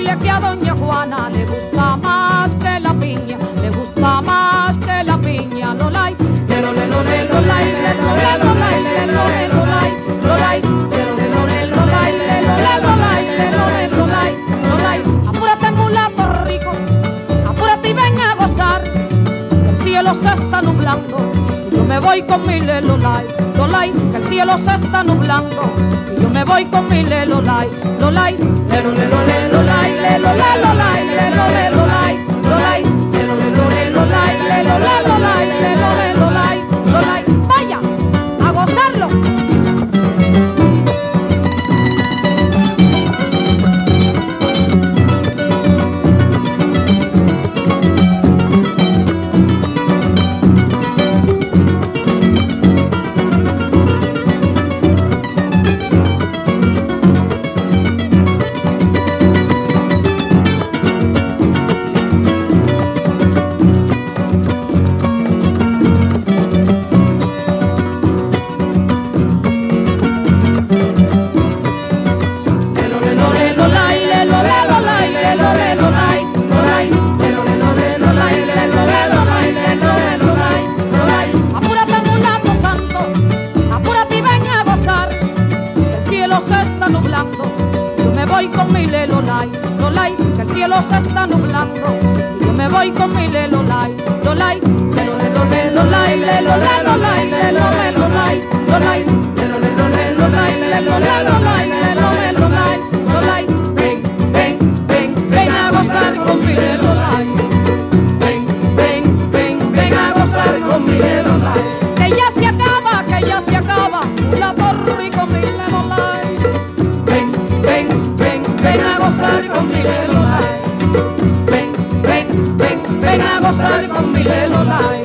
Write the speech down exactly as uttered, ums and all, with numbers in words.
Dile que a doña Juana le gusta más que la piña, le gusta más que la piña, lolay, pero le lolay, lolay, le lolay, lolay, le lolay, lolay, lolay, pero le lolay, lolay, le lolay, lolay, le lolay, lolay, lolay. Apúrate mulato rico, apúrate y ven a gozar, que el cielo se está nublando, y yo me voy con mi le lolay, lolay, que el cielo se está nublando, y yo me voy con mi le lolay, lolay, le lolay, lolay, lolay, le lolay, lolay, le lolay, lolay, lolay, le lolay, lolay, lolay, le lolay, lolay, le lolay, lolay, lolay. Vaya a gozarlo. Con mi le lolay, lolay, que el cielo se está nublando, y yo me voy con mi le lolay, lolay, le lolay, lolay, lolay, le lolay, lolay, le lolay, lolay, lolay, le lolay, lolay, lolay, le lolay, lolay, le lolay, lolay, lolay. Ven, ven, ven, ven a gozar con mi le lolay, ven, ven, ven, ven a gozar con mi le lolay, que ya se acaba, que ya se acaba, la torre con mi le lolay. Ven a gozar con mi le lolay, ven, ven, ven, ven a gozar con mi le lolay.